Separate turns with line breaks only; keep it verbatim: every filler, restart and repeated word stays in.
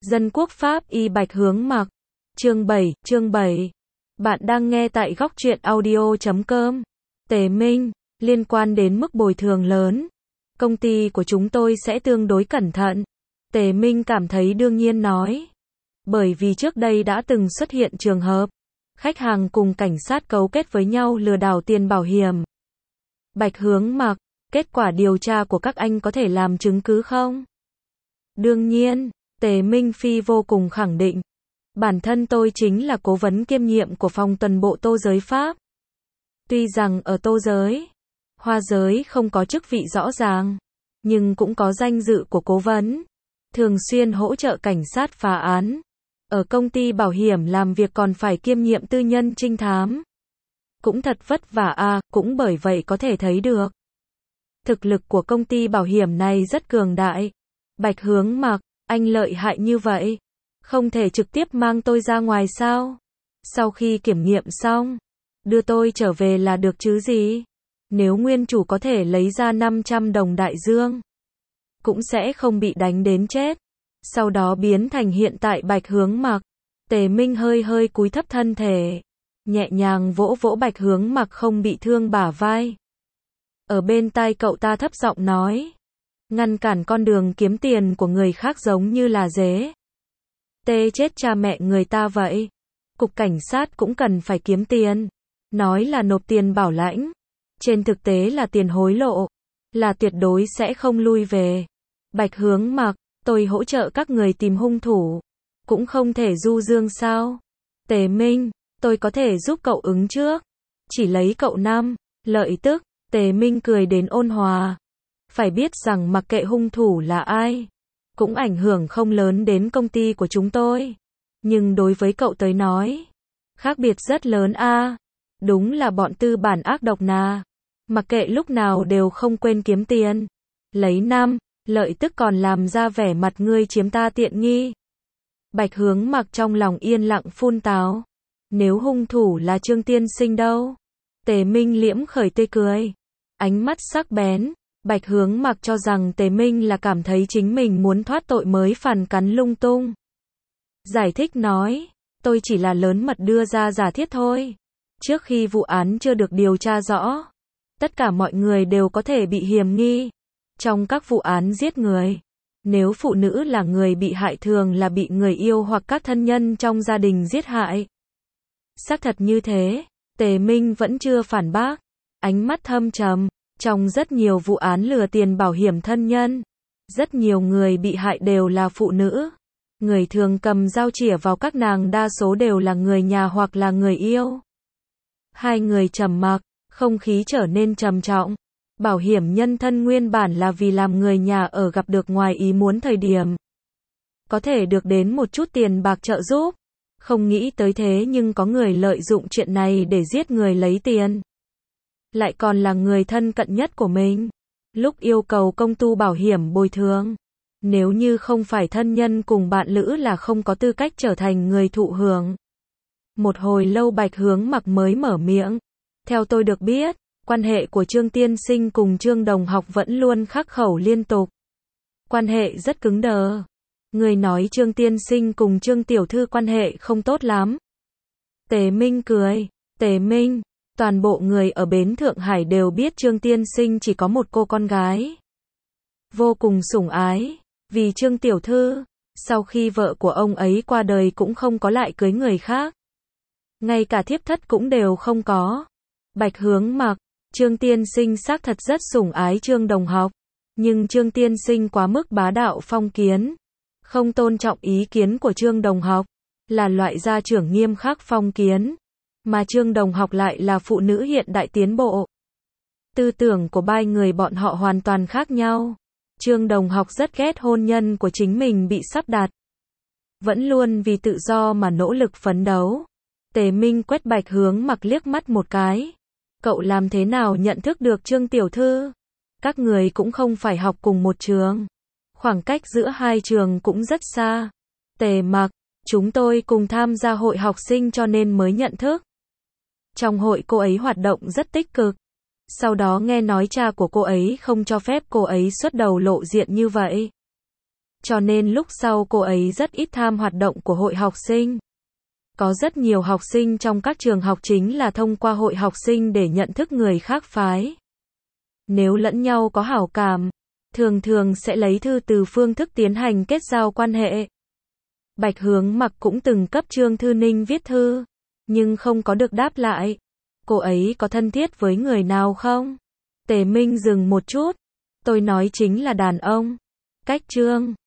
Dân quốc Pháp y Bạch Hướng Mặc. Chương bảy, chương bảy. Bạn đang nghe tại góc truyện audio chấm com. Tề Minh, liên quan đến mức bồi thường lớn, công ty của chúng tôi sẽ tương đối cẩn thận. Tề Minh cảm thấy đương nhiên nói. Bởi vì trước đây đã từng xuất hiện trường hợp, khách hàng cùng cảnh sát cấu kết với nhau lừa đảo tiền bảo hiểm. Bạch Hướng Mặc, kết quả điều tra của các anh có thể làm chứng cứ không? Đương nhiên, Tề Minh Phi vô cùng khẳng định. Bản thân tôi chính là cố vấn kiêm nhiệm của phòng tuần bộ Tô Giới Pháp. Tuy rằng ở Tô Giới, Hoa Giới không có chức vị rõ ràng, nhưng cũng có danh dự của cố vấn, thường xuyên hỗ trợ cảnh sát phá án. Ở công ty bảo hiểm làm việc còn phải kiêm nhiệm tư nhân trinh thám. Cũng thật vất vả à, cũng bởi vậy có thể thấy được. Thực lực của công ty bảo hiểm này rất cường đại. Bạch Hướng Mặc, anh lợi hại như vậy, không thể trực tiếp mang tôi ra ngoài sao? Sau khi kiểm nghiệm xong, đưa tôi trở về là được chứ gì? Nếu nguyên chủ có thể lấy ra năm trăm đồng đại dương, cũng sẽ không bị đánh đến chết. Sau đó biến thành hiện tại Bạch Hướng Mặc. Tề Minh hơi hơi cúi thấp thân thể, nhẹ nhàng vỗ vỗ Bạch Hướng Mặc không bị thương bả vai. Ở bên tai cậu ta thấp giọng nói, ngăn cản con đường kiếm tiền của người khác giống như là dế. Tê chết cha mẹ người ta vậy. Cục cảnh sát cũng cần phải kiếm tiền. Nói là nộp tiền bảo lãnh, trên thực tế là tiền hối lộ, là tuyệt đối sẽ không lui về. Bạch Hướng Mặc, tôi hỗ trợ các người tìm hung thủ, cũng không thể du dương sao? Tề Minh, tôi có thể giúp cậu ứng trước, chỉ lấy cậu năm lợi tức. Tề Minh cười đến ôn hòa. Phải biết rằng mặc kệ hung thủ là ai, cũng ảnh hưởng không lớn đến công ty của chúng tôi. Nhưng đối với cậu tới nói, khác biệt rất lớn a. À. Đúng là bọn tư bản ác độc nà. Mặc kệ lúc nào đều không quên kiếm tiền. Lấy năm lợi tức còn làm ra vẻ mặt ngươi chiếm ta tiện nghi. Bạch Hướng Mặc trong lòng yên lặng phun táo. Nếu hung thủ là Trương Tiên Sinh đâu? Tề Minh liễm khởi tươi cười, ánh mắt sắc bén. Bạch Hướng Mặc cho rằng Tề Minh là cảm thấy chính mình muốn thoát tội mới phản cắn lung tung. Giải thích nói, tôi chỉ là lớn mật đưa ra giả thiết thôi. Trước khi vụ án chưa được điều tra rõ, tất cả mọi người đều có thể bị hiểm nghi. Trong các vụ án giết người, nếu phụ nữ là người bị hại thường là bị người yêu hoặc các thân nhân trong gia đình giết hại. Xác thật như thế, Tề Minh vẫn chưa phản bác, ánh mắt thâm trầm. Trong rất nhiều vụ án lừa tiền bảo hiểm thân nhân, rất nhiều người bị hại đều là phụ nữ. Người thường cầm dao chĩa vào các nàng đa số đều là người nhà hoặc là người yêu. Hai người trầm mặc, không khí trở nên trầm trọng. Bảo hiểm nhân thân nguyên bản là vì làm người nhà ở gặp được ngoài ý muốn thời điểm, có thể được đến một chút tiền bạc trợ giúp. Không nghĩ tới thế nhưng có người lợi dụng chuyện này để giết người lấy tiền. Lại còn là người thân cận nhất của mình. Lúc yêu cầu công tu bảo hiểm bồi thường, nếu như không phải thân nhân cùng bạn lữ là không có tư cách trở thành người thụ hưởng. Một hồi lâu Bạch Hướng Mặc mới mở miệng. Theo tôi được biết, quan hệ của Trương Tiên Sinh cùng Trương Đồng Học vẫn luôn khắc khẩu liên tục. Quan hệ rất cứng đờ. Người nói Trương Tiên Sinh cùng Trương Tiểu Thư quan hệ không tốt lắm. Tề Minh cười. Tề Minh, toàn bộ người ở bến Thượng Hải đều biết Trương Tiên Sinh chỉ có một cô con gái. Vô cùng sủng ái, vì Trương Tiểu Thư, sau khi vợ của ông ấy qua đời cũng không có lại cưới người khác. Ngay cả thiếp thất cũng đều không có. Bạch Hướng Mặc, Trương Tiên Sinh xác thật rất sủng ái Trương Đồng Học. Nhưng Trương Tiên Sinh quá mức bá đạo phong kiến, không tôn trọng ý kiến của Trương Đồng Học, là loại gia trưởng nghiêm khắc phong kiến. Mà Trương Đồng Học lại là phụ nữ hiện đại tiến bộ. Tư tưởng của ba người bọn họ hoàn toàn khác nhau. Trương Đồng Học rất ghét hôn nhân của chính mình bị sắp đặt, vẫn luôn vì tự do mà nỗ lực phấn đấu. Tề Minh quét Bạch Hướng Mặc liếc mắt một cái. Cậu làm thế nào nhận thức được Trương Tiểu Thư? Các người cũng không phải học cùng một trường. Khoảng cách giữa hai trường cũng rất xa. Tề Mặc, chúng tôi cùng tham gia hội học sinh cho nên mới nhận thức. Trong hội cô ấy hoạt động rất tích cực. Sau đó nghe nói cha của cô ấy không cho phép cô ấy xuất đầu lộ diện như vậy. cho nên lúc sau cô ấy rất ít tham hoạt động của hội học sinh. Có rất nhiều học sinh trong các trường học chính là thông qua hội học sinh để nhận thức người khác phái. Nếu lẫn nhau có hảo cảm, thường thường sẽ lấy thư từ phương thức tiến hành kết giao quan hệ. Bạch Hướng Mặc cũng từng cấp Trương Thư Ninh viết thư, nhưng không có được đáp lại. Cô ấy có thân thiết với người nào không? Tề Minh dừng một chút. Tôi nói chính là đàn ông. Cách Trương